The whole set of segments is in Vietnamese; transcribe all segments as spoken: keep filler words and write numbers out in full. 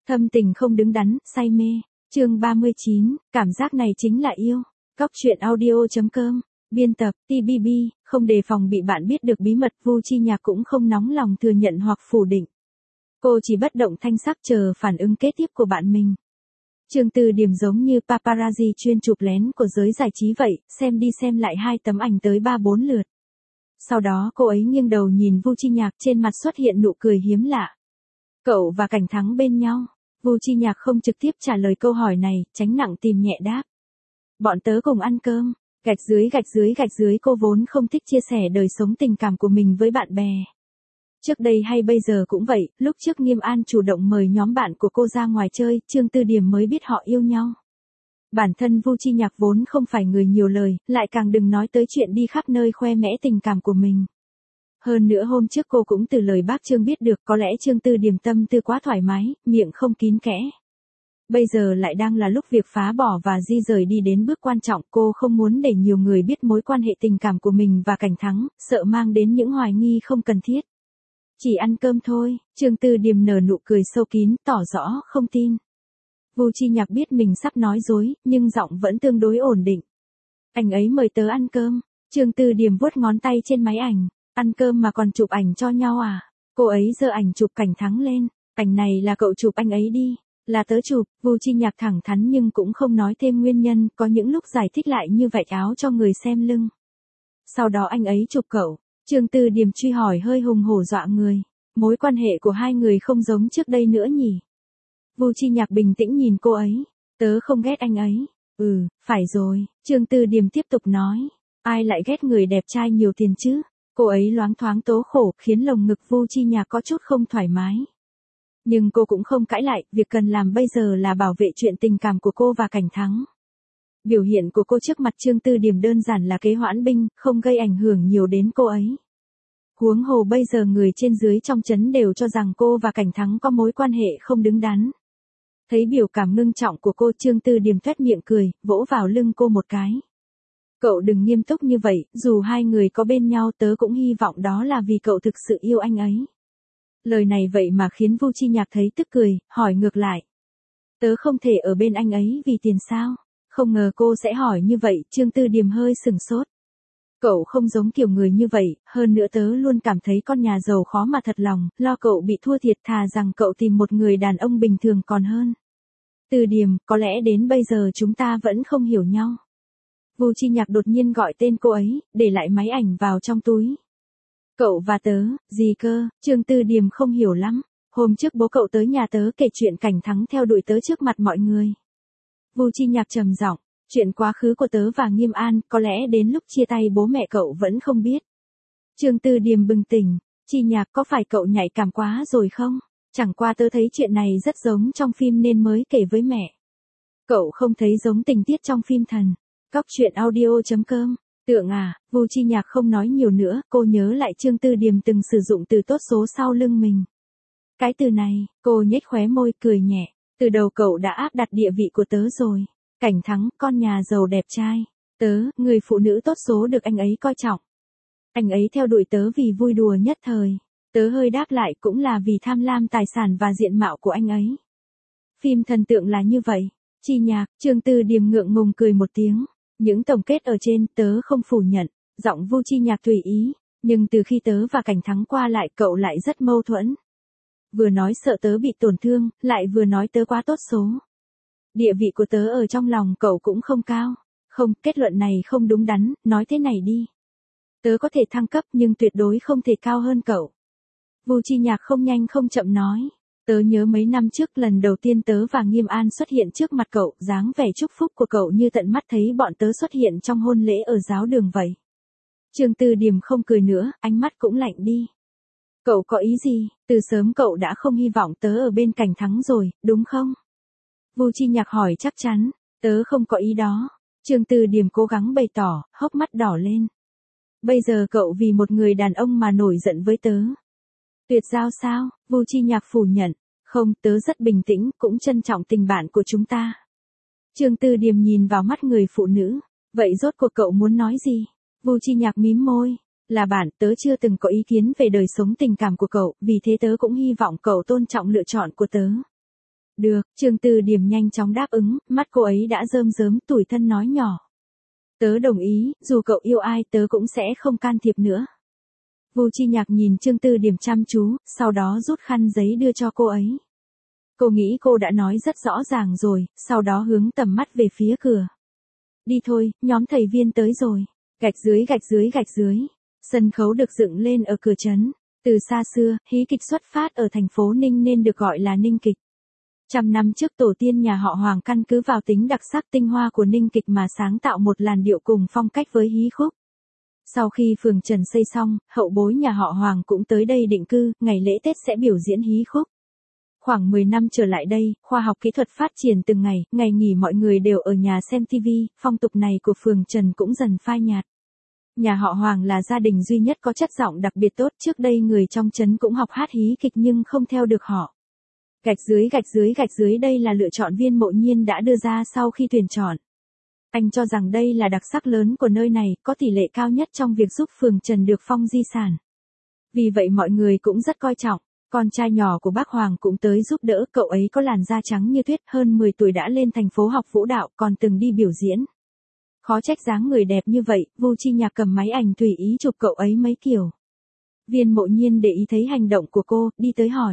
Thâm tình không đứng đắn, say mê. Chương ba mươi chín, cảm giác này chính là yêu. Cóc truyện audio chấm com, biên tập, tê bê bê, không đề phòng bị bạn biết được bí mật, Vu Chi Nhạc cũng không nóng lòng thừa nhận hoặc phủ định. Cô chỉ bất động thanh sắc chờ phản ứng kế tiếp của bạn mình. Trương Tư Điểm giống như paparazzi chuyên chụp lén của giới giải trí vậy, xem đi xem lại hai tấm ảnh tới ba bốn lượt. Sau đó cô ấy nghiêng đầu nhìn Vu Chi Nhạc, trên mặt xuất hiện nụ cười hiếm lạ. Cậu và Cảnh Thắng bên nhau. Vu Chi Nhạc không trực tiếp trả lời câu hỏi này, tránh nặng tìm nhẹ đáp. Bọn tớ cùng ăn cơm, gạch dưới gạch dưới gạch dưới cô vốn không thích chia sẻ đời sống tình cảm của mình với bạn bè. Trước đây hay bây giờ cũng vậy, lúc trước Nghiêm An chủ động mời nhóm bạn của cô ra ngoài chơi, Trương Tư Điểm mới biết họ yêu nhau. Bản thân Vu Chi Nhạc vốn không phải người nhiều lời, lại càng đừng nói tới chuyện đi khắp nơi khoe mẽ tình cảm của mình. Hơn nữa hôm trước cô cũng từ lời bác Trương biết được có lẽ Trương Tư Điểm tâm tư quá thoải mái, miệng không kín kẽ. Bây giờ lại đang là lúc việc phá bỏ và di rời đi đến bước quan trọng, cô không muốn để nhiều người biết mối quan hệ tình cảm của mình và Cảnh Thắng, sợ mang đến những hoài nghi không cần thiết. Chỉ ăn cơm thôi, Trương Tư Điểm nở nụ cười sâu kín, tỏ rõ không tin. Vu Chi Nhạc biết mình sắp nói dối, nhưng giọng vẫn tương đối ổn định. Anh ấy mời tớ ăn cơm. Trương Tư Điểm vuốt ngón tay trên máy ảnh. Ăn cơm mà còn chụp ảnh cho nhau à? Cô ấy giơ ảnh chụp Cảnh Thắng lên. Ảnh này là cậu chụp anh ấy đi. Là tớ chụp. Vu Chi Nhạc thẳng thắn nhưng cũng không nói thêm nguyên nhân, có những lúc giải thích lại như vạch áo cho người xem lưng. Sau đó anh ấy chụp cậu. Trương Tư Điểm truy hỏi hơi hùng hổ dọa người. Mối quan hệ của hai người không giống trước đây nữa nhỉ? Vu Chi Nhạc bình tĩnh nhìn cô ấy. Tớ không ghét anh ấy. Ừ, phải rồi. Trương Tư Điểm tiếp tục nói. Ai lại ghét người đẹp trai nhiều tiền chứ? Cô ấy loáng thoáng tố khổ, khiến lồng ngực Vu Chi Nhạc có chút không thoải mái. Nhưng cô cũng không cãi lại, việc cần làm bây giờ là bảo vệ chuyện tình cảm của cô và Cảnh Thắng. Biểu hiện của cô trước mặt Trương Tư Điểm đơn giản là kế hoãn binh, không gây ảnh hưởng nhiều đến cô ấy. Huống hồ bây giờ người trên dưới trong trấn đều cho rằng cô và Cảnh Thắng có mối quan hệ không đứng đắn. Thấy biểu cảm ngưng trọng của cô, Trương Tư Điểm toét miệng cười, vỗ vào lưng cô một cái. Cậu đừng nghiêm túc như vậy, dù hai người có bên nhau tớ cũng hy vọng đó là vì cậu thực sự yêu anh ấy. Lời này vậy mà khiến Vu Chi Nhạc thấy tức cười, hỏi ngược lại. Tớ không thể ở bên anh ấy vì tiền sao? Không ngờ cô sẽ hỏi như vậy, Trương Tư Điểm hơi sừng sốt. Cậu không giống kiểu người như vậy, hơn nữa tớ luôn cảm thấy con nhà giàu khó mà thật lòng, lo cậu bị thua thiệt, thà rằng cậu tìm một người đàn ông bình thường còn hơn. Tư Điểm, có lẽ đến bây giờ chúng ta vẫn không hiểu nhau. Vu Chi Nhạc đột nhiên gọi tên cô ấy, để lại máy ảnh vào trong túi. Cậu và tớ, gì cơ? Trương Tư Điểm không hiểu lắm. Hôm trước bố cậu tới nhà tớ kể chuyện Cảnh Thắng theo đuổi tớ trước mặt mọi người. Vu Chi Nhạc trầm giọng, chuyện quá khứ của tớ và Nghiêm An, có lẽ đến lúc chia tay bố mẹ cậu vẫn không biết. Trương Tư Điểm bừng tỉnh, Chi Nhạc có phải cậu nhạy cảm quá rồi không? Chẳng qua tớ thấy chuyện này rất giống trong phim nên mới kể với mẹ. Cậu không thấy giống tình tiết trong phim thần. Cóc truyện audio chấm com, tượng à? Vu Chi Nhạc không nói nhiều nữa, cô nhớ lại Trương Tư Điểm từng sử dụng từ tốt số sau lưng mình. Cái từ này, cô nhếch khóe môi cười nhẹ, từ đầu cậu đã áp đặt địa vị của tớ rồi. Cảnh Thắng, con nhà giàu đẹp trai. Tớ, người phụ nữ tốt số được anh ấy coi trọng. Anh ấy theo đuổi tớ vì vui đùa nhất thời. Tớ hơi đáp lại cũng là vì tham lam tài sản và diện mạo của anh ấy. Phim thần tượng là như vậy. Chi Nhạc, Trương Tư Điểm ngượng ngùng cười một tiếng. Những tổng kết ở trên tớ không phủ nhận, giọng Vu Chi Nhạc tùy ý, nhưng từ khi tớ và Cảnh Thắng qua lại cậu lại rất mâu thuẫn. Vừa nói sợ tớ bị tổn thương, lại vừa nói tớ quá tốt số. Địa vị của tớ ở trong lòng cậu cũng không cao. Không, kết luận này không đúng đắn, nói thế này đi. Tớ có thể thăng cấp nhưng tuyệt đối không thể cao hơn cậu. Vu Chi Nhạc không nhanh không chậm nói. Tớ nhớ mấy năm trước lần đầu tiên tớ và Nghiêm An xuất hiện trước mặt cậu, dáng vẻ chúc phúc của cậu như tận mắt thấy bọn tớ xuất hiện trong hôn lễ ở giáo đường vậy. Trương Tư Điểm không cười nữa, ánh mắt cũng lạnh đi. Cậu có ý gì? Từ sớm cậu đã không hy vọng tớ ở bên Cảnh Thắng rồi, đúng không? Vu Chi Nhạc hỏi chắc chắn, tớ không có ý đó. Trương Tư Điểm cố gắng bày tỏ, hốc mắt đỏ lên. Bây giờ cậu vì một người đàn ông mà nổi giận với tớ. Tuyệt giao sao? Vu Chi Nhạc phủ nhận. Không, tớ rất bình tĩnh, cũng trân trọng tình bạn của chúng ta. Trương Tư Điểm nhìn vào mắt người phụ nữ. Vậy rốt cuộc cậu muốn nói gì? Vu Chi Nhạc mím môi. Là bạn, tớ chưa từng có ý kiến về đời sống tình cảm của cậu, vì thế tớ cũng hy vọng cậu tôn trọng lựa chọn của tớ. Được, Trương Tư Điểm nhanh chóng đáp ứng, mắt cô ấy đã rơm rớm, tủi thân nói nhỏ. Tớ đồng ý, dù cậu yêu ai tớ cũng sẽ không can thiệp nữa. Vu Chi Nhạc nhìn Trương Tư Điểm chăm chú, sau đó rút khăn giấy đưa cho cô ấy. Cô nghĩ cô đã nói rất rõ ràng rồi, sau đó hướng tầm mắt về phía cửa. Đi thôi, nhóm thầy Viên tới rồi. Gạch dưới gạch dưới gạch dưới. Sân khấu được dựng lên ở cửa trấn. Từ xa xưa, hí kịch xuất phát ở thành phố Ninh nên được gọi là Ninh kịch. Trăm năm trước tổ tiên nhà họ Hoàng căn cứ vào tính đặc sắc tinh hoa của Ninh kịch mà sáng tạo một làn điệu cùng phong cách với hí khúc. Sau khi phường Trần xây xong, hậu bối nhà họ Hoàng cũng tới đây định cư, ngày lễ Tết sẽ biểu diễn hí khúc. Khoảng mười năm trở lại đây, khoa học kỹ thuật phát triển từng ngày, ngày nghỉ mọi người đều ở nhà xem ti vi, phong tục này của phường Trần cũng dần phai nhạt. Nhà họ Hoàng là gia đình duy nhất có chất giọng đặc biệt tốt, trước đây người trong trấn cũng học hát hí kịch nhưng không theo được họ. Gạch dưới gạch dưới gạch dưới đây là lựa chọn Viên Mộ Nhiên đã đưa ra sau khi tuyển chọn. Anh cho rằng đây là đặc sắc lớn của nơi này, có tỷ lệ cao nhất trong việc giúp phường Trần được phong di sản. Vì vậy mọi người cũng rất coi trọng. Con trai nhỏ của bác Hoàng cũng tới giúp đỡ, cậu ấy có làn da trắng như tuyết, hơn mười tuổi đã lên thành phố học vũ đạo, còn từng đi biểu diễn. Khó trách dáng người đẹp như vậy, Vu Chi Nhạc cầm máy ảnh tùy ý chụp cậu ấy mấy kiểu. Viên Mộ Nhiên để ý thấy hành động của cô, đi tới hỏi.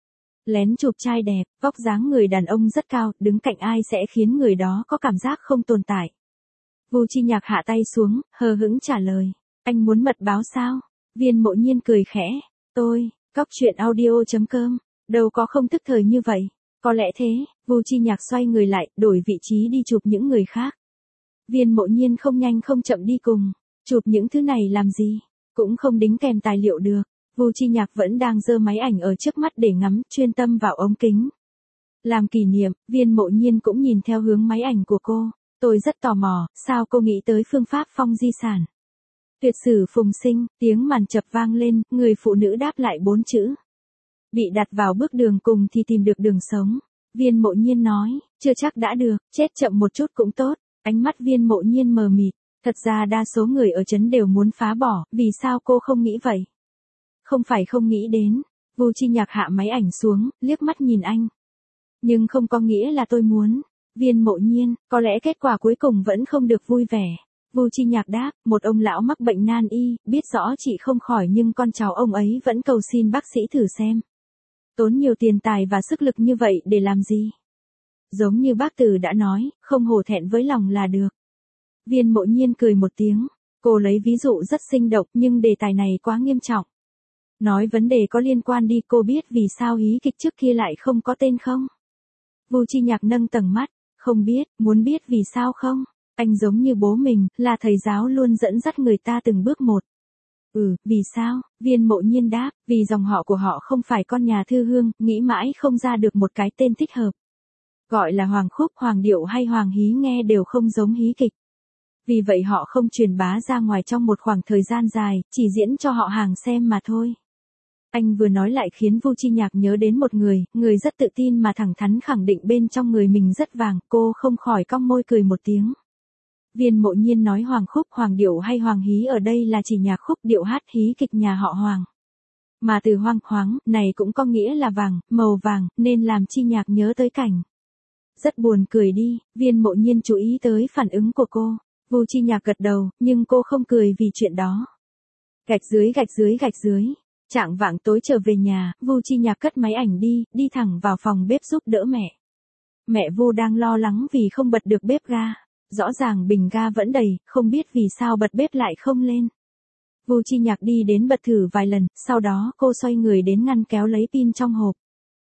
Lén chụp trai đẹp, vóc dáng người đàn ông rất cao, đứng cạnh ai sẽ khiến người đó có cảm giác không tồn tại. Vu Chi Nhạc hạ tay xuống, hờ hững trả lời. Anh muốn mật báo sao? Viên Mộ Nhiên cười khẽ. Tôi... Cóc truyện audio chấm com, đâu có không thức thời như vậy. Có lẽ thế, Vu Chi Nhạc xoay người lại, đổi vị trí đi chụp những người khác. Viên Mộ Nhiên không nhanh không chậm đi cùng. Chụp những thứ này làm gì? Cũng không đính kèm tài liệu được. Vu Chi Nhạc vẫn đang giơ máy ảnh ở trước mắt để ngắm, chuyên tâm vào ống kính. Làm kỷ niệm, Viên Mộ Nhiên cũng nhìn theo hướng máy ảnh của cô. Tôi rất tò mò, sao cô nghĩ tới phương pháp phong di sản? Tuyệt sử phùng sinh, tiếng màn chập vang lên, người phụ nữ đáp lại bốn chữ. Bị đặt vào bước đường cùng thì tìm được đường sống. Viên Mộ Nhiên nói, chưa chắc đã được, chết chậm một chút cũng tốt. Ánh mắt Viên Mộ Nhiên mờ mịt, thật ra đa số người ở trấn đều muốn phá bỏ, vì sao cô không nghĩ vậy? Không phải không nghĩ đến. Vu Chi Nhạc hạ máy ảnh xuống, liếc mắt nhìn anh. Nhưng không có nghĩa là tôi muốn. Viên Mộ Nhiên, có lẽ kết quả cuối cùng vẫn không được vui vẻ. Vu Chi Nhạc đáp, một ông lão mắc bệnh nan y, biết rõ chị không khỏi nhưng con cháu ông ấy vẫn cầu xin bác sĩ thử xem. Tốn nhiều tiền tài và sức lực như vậy để làm gì? Giống như bác Từ đã nói, không hổ thẹn với lòng là được. Viên Mộ Nhiên cười một tiếng, cô lấy ví dụ rất sinh động nhưng đề tài này quá nghiêm trọng. Nói vấn đề có liên quan đi, cô biết vì sao hí kịch trước kia lại không có tên không? Vu Chi Nhạc nâng tầng mắt, không biết, muốn biết vì sao không? Anh giống như bố mình, là thầy giáo luôn dẫn dắt người ta từng bước một. Ừ, vì sao? Viên Mộ Nhiên đáp, vì dòng họ của họ không phải con nhà thư hương, nghĩ mãi không ra được một cái tên thích hợp. Gọi là hoàng khúc, hoàng điệu hay hoàng hí nghe đều không giống hí kịch. Vì vậy họ không truyền bá ra ngoài trong một khoảng thời gian dài, chỉ diễn cho họ hàng xem mà thôi. Anh vừa nói lại khiến Vu Chi Nhạc nhớ đến một người, người rất tự tin mà thẳng thắn khẳng định bên trong người mình rất vàng, cô không khỏi cong môi cười một tiếng. Viên Mộ Nhiên nói hoàng khúc, hoàng điệu hay hoàng hí ở đây là chỉ nhạc khúc điệu hát hí kịch nhà họ Hoàng. Mà từ hoang khoáng, này cũng có nghĩa là vàng, màu vàng, nên làm Chi Nhạc nhớ tới cảnh. Rất buồn cười đi, Viên Mộ Nhiên chú ý tới phản ứng của cô. Vu Chi Nhạc gật đầu, nhưng cô không cười vì chuyện đó. Gạch dưới gạch dưới gạch dưới. Chạng vạng tối trở về nhà, Vu Chi Nhạc cất máy ảnh đi, đi thẳng vào phòng bếp giúp đỡ mẹ. Mẹ Vu đang lo lắng vì không bật được bếp ga. Rõ ràng bình ga vẫn đầy, không biết vì sao bật bếp lại không lên. Vu Chi Nhạc đi đến bật thử vài lần, sau đó cô xoay người đến ngăn kéo lấy pin trong hộp.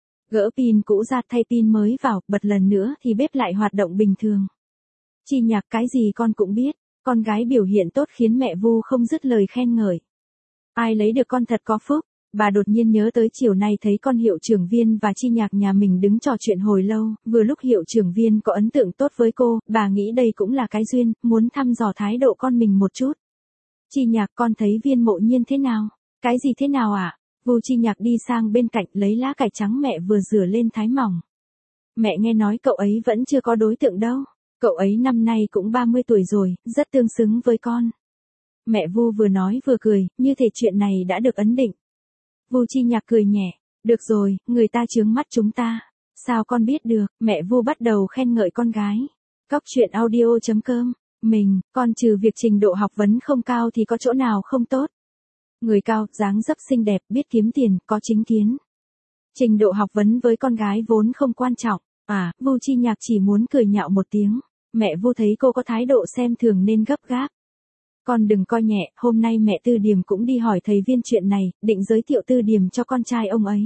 Gỡ pin cũ ra thay pin mới vào, bật lần nữa thì bếp lại hoạt động bình thường. Chi Nhạc cái gì con cũng biết, con gái biểu hiện tốt khiến mẹ Vu không dứt lời khen ngợi. Ai lấy được con thật có phúc. Bà đột nhiên nhớ tới chiều nay thấy con Hiệu trưởng Viên và Chi Nhạc nhà mình đứng trò chuyện hồi lâu, vừa lúc Hiệu trưởng Viên có ấn tượng tốt với cô, bà nghĩ đây cũng là cái duyên, muốn thăm dò thái độ con mình một chút. Chi Nhạc, con thấy Viên Mộ Nhiên thế nào? Cái gì thế nào ạ? À? Vu Chi Nhạc đi sang bên cạnh lấy lá cải trắng mẹ vừa rửa lên thái mỏng. Mẹ nghe nói cậu ấy vẫn chưa có đối tượng đâu. Cậu ấy năm nay cũng ba mươi tuổi rồi, rất tương xứng với con. Mẹ Vu vừa nói vừa cười, như thể chuyện này đã được ấn định. Vu Chi Nhạc cười nhẹ, được rồi, người ta chướng mắt chúng ta. Sao con biết được? Mẹ Vu bắt đầu khen ngợi con gái. Cóc truyện audio chấm com. Mình, con trừ việc trình độ học vấn không cao thì có chỗ nào không tốt. Người cao, dáng dấp xinh đẹp, biết kiếm tiền, có chính kiến. Trình độ học vấn với con gái vốn không quan trọng. À, Vu Chi Nhạc chỉ muốn cười nhạo một tiếng. Mẹ Vu thấy cô có thái độ xem thường nên gấp gáp. Con đừng coi nhẹ, hôm nay mẹ Tư Điểm cũng đi hỏi thầy Viên chuyện này, định giới thiệu Tư Điểm cho con trai ông ấy.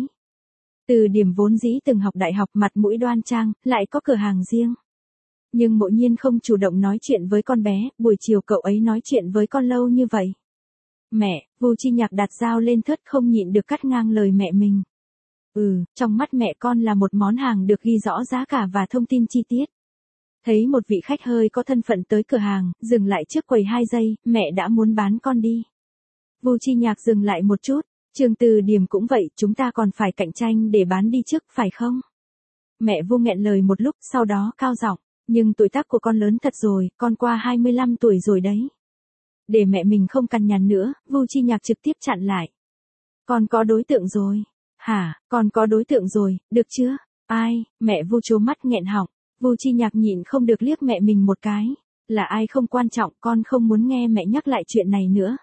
Tư Điểm vốn dĩ từng học đại học, mặt mũi đoan trang, lại có cửa hàng riêng. Nhưng Mộ Nhiên không chủ động nói chuyện với con bé, buổi chiều cậu ấy nói chuyện với con lâu như vậy. Mẹ, Vu Chi Nhạc đặt dao lên thớt không nhịn được cắt ngang lời mẹ mình. Ừ, trong mắt mẹ con là một món hàng được ghi rõ giá cả và thông tin chi tiết. Thấy một vị khách hơi có thân phận tới cửa hàng, dừng lại trước quầy hai giây, mẹ đã muốn bán con đi. Vu Chi Nhạc dừng lại một chút, Trương Từ Điểm cũng vậy, chúng ta còn phải cạnh tranh để bán đi trước, phải không? Mẹ Vu nghẹn lời một lúc, sau đó cao giọng, nhưng tuổi tác của con lớn thật rồi, con qua hai mươi lăm tuổi rồi đấy. Để mẹ mình không cằn nhằn nữa, Vu Chi Nhạc trực tiếp chặn lại. Con có đối tượng rồi. Hả, con có đối tượng rồi, được chưa? Ai? Mẹ Vu trố mắt nghẹn họng. Vu Chi Nhạc nhịn không được liếc mẹ mình một cái. Là ai không quan trọng, con không muốn nghe mẹ nhắc lại chuyện này nữa.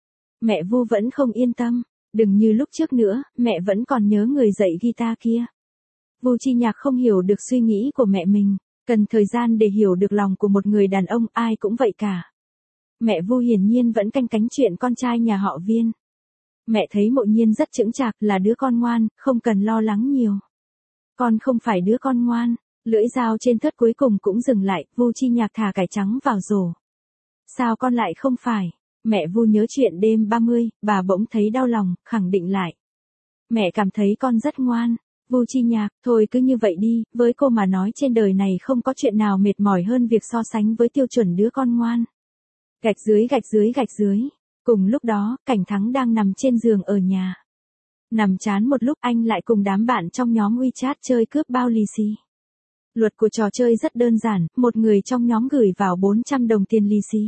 Mẹ Vu vẫn không yên tâm. Đừng như lúc trước nữa, mẹ vẫn còn nhớ người dạy guitar kia. Vu Chi Nhạc không hiểu được suy nghĩ của mẹ mình. Cần thời gian để hiểu được lòng của một người đàn ông, ai cũng vậy cả. Mẹ Vu hiển nhiên vẫn canh cánh chuyện con trai nhà họ Viên. Mẹ thấy Mộ Nhiên rất chững chạc, là đứa con ngoan, không cần lo lắng nhiều. Con không phải đứa con ngoan. Lưỡi dao trên thớt cuối cùng cũng dừng lại, Vu Chi Nhạc thả cải trắng vào rổ. Sao con lại không phải? Mẹ Vu nhớ chuyện đêm ba mươi, bà bỗng thấy đau lòng, khẳng định lại. Mẹ cảm thấy con rất ngoan. Vu Chi Nhạc, thôi cứ như vậy đi, với cô mà nói trên đời này không có chuyện nào mệt mỏi hơn việc so sánh với tiêu chuẩn đứa con ngoan. Gạch dưới gạch dưới gạch dưới. Cùng lúc đó, Cảnh Thắng đang nằm trên giường ở nhà. Nằm chán một lúc anh lại cùng đám bạn trong nhóm WeChat chơi cướp bao lì xì. Luật của trò chơi rất đơn giản, một người trong nhóm gửi vào bốn trăm đồng tiền lì xì.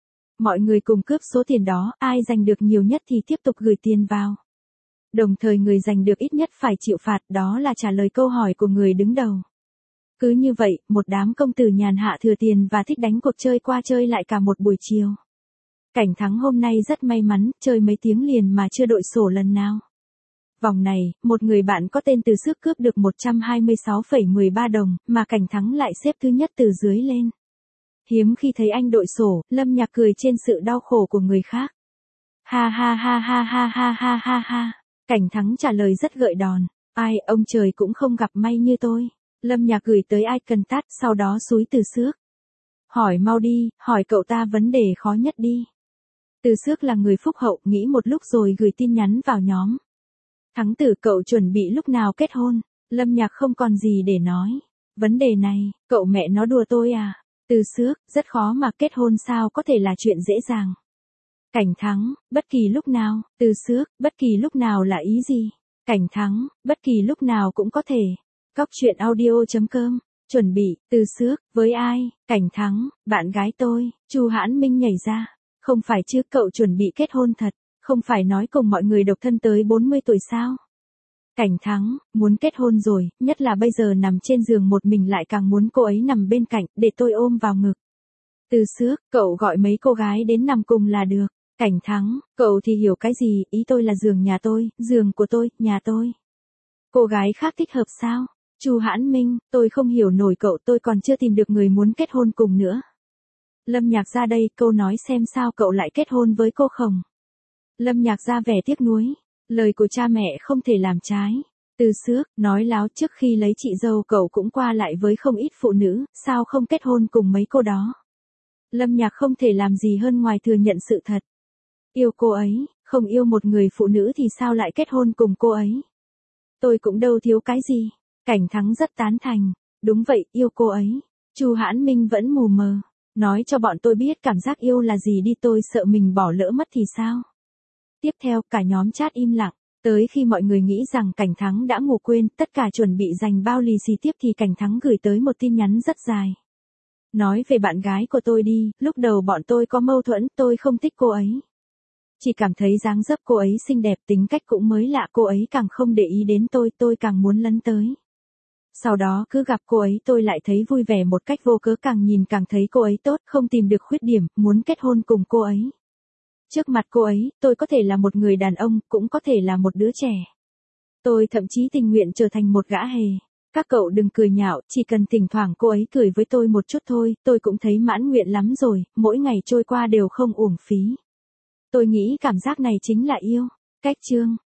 Mọi người cùng cướp số tiền đó, ai giành được nhiều nhất thì tiếp tục gửi tiền vào. Đồng thời người giành được ít nhất phải chịu phạt, đó là trả lời câu hỏi của người đứng đầu. Cứ như vậy, một đám công tử nhàn hạ thừa tiền và thích đánh cuộc chơi qua chơi lại cả một buổi chiều. Cảnh Thắng hôm nay rất may mắn, chơi mấy tiếng liền mà chưa đội sổ lần nào. Vòng này, một người bạn có tên Từ Xước cướp được một trăm hai mươi sáu phẩy mười ba đồng, mà Cảnh Thắng lại xếp thứ nhất từ dưới lên. Hiếm khi thấy anh đội sổ, Lâm Nhạc cười trên sự đau khổ của người khác. Ha ha ha ha ha ha ha ha ha. Cảnh Thắng trả lời rất gợi đòn. Ai, ông trời cũng không gặp may như tôi. Lâm Nhạc gửi tới icon tắt, sau đó xúi Từ Xước. Hỏi mau đi, hỏi cậu ta vấn đề khó nhất đi. Từ Xước là người phúc hậu, nghĩ một lúc rồi gửi tin nhắn vào nhóm. Thắng tử, cậu chuẩn bị lúc nào kết hôn? Lâm Nhạc không còn gì để nói. Vấn đề này, cậu mẹ nó đùa tôi à? Từ Xước, rất khó mà kết hôn sao có thể là chuyện dễ dàng. Cảnh Thắng, bất kỳ lúc nào. Từ Xước, bất kỳ lúc nào là ý gì? Cảnh Thắng, bất kỳ lúc nào cũng có thể. Cóc truyện audio chấm com. Chuẩn bị, Từ Xước, với ai? Cảnh Thắng, bạn gái tôi. Chu Hãn Minh nhảy ra. Không phải chứ, cậu chuẩn bị kết hôn thật. Không phải nói cùng mọi người độc thân tới bốn mươi tuổi sao? Cảnh Thắng, muốn kết hôn rồi, nhất là bây giờ nằm trên giường một mình lại càng muốn cô ấy nằm bên cạnh, để tôi ôm vào ngực. Từ Xước, cậu gọi mấy cô gái đến nằm cùng là được. Cảnh Thắng, cậu thì hiểu cái gì, ý tôi là giường nhà tôi, giường của tôi, nhà tôi. Cô gái khác thích hợp sao? Chu Hãn Minh, tôi không hiểu nổi cậu, tôi còn chưa tìm được người muốn kết hôn cùng nữa. Lâm Nhạc ra đây, câu nói xem sao cậu lại kết hôn với cô không? Lâm Nhạc ra vẻ tiếc nuối. Lời của cha mẹ không thể làm trái. Từ Xước, nói láo, trước khi lấy chị dâu cậu cũng qua lại với không ít phụ nữ, sao không kết hôn cùng mấy cô đó? Lâm Nhạc không thể làm gì hơn ngoài thừa nhận sự thật. Yêu cô ấy, không yêu một người phụ nữ thì sao lại kết hôn cùng cô ấy? Tôi cũng đâu thiếu cái gì. Cảnh Thắng rất tán thành. Đúng vậy, yêu cô ấy. Chu Hãn Minh vẫn mù mờ. Nói cho bọn tôi biết cảm giác yêu là gì đi, tôi sợ mình bỏ lỡ mất thì sao? Tiếp theo, cả nhóm chat im lặng. Tới khi mọi người nghĩ rằng Cảnh Thắng đã ngủ quên, tất cả chuẩn bị giành bao lì xì tiếp thì Cảnh Thắng gửi tới một tin nhắn rất dài. Nói về bạn gái của tôi đi, lúc đầu bọn tôi có mâu thuẫn, tôi không thích cô ấy. Chỉ cảm thấy dáng dấp cô ấy xinh đẹp, tính cách cũng mới lạ, cô ấy càng không để ý đến tôi, tôi càng muốn lấn tới. Sau đó cứ gặp cô ấy tôi lại thấy vui vẻ một cách vô cớ, càng nhìn càng thấy cô ấy tốt, không tìm được khuyết điểm, muốn kết hôn cùng cô ấy. Trước mặt cô ấy, tôi có thể là một người đàn ông, cũng có thể là một đứa trẻ. Tôi thậm chí tình nguyện trở thành một gã hề. Các cậu đừng cười nhạo, chỉ cần thỉnh thoảng cô ấy cười với tôi một chút thôi, tôi cũng thấy mãn nguyện lắm rồi, mỗi ngày trôi qua đều không uổng phí. Tôi nghĩ cảm giác này chính là yêu. Cách chương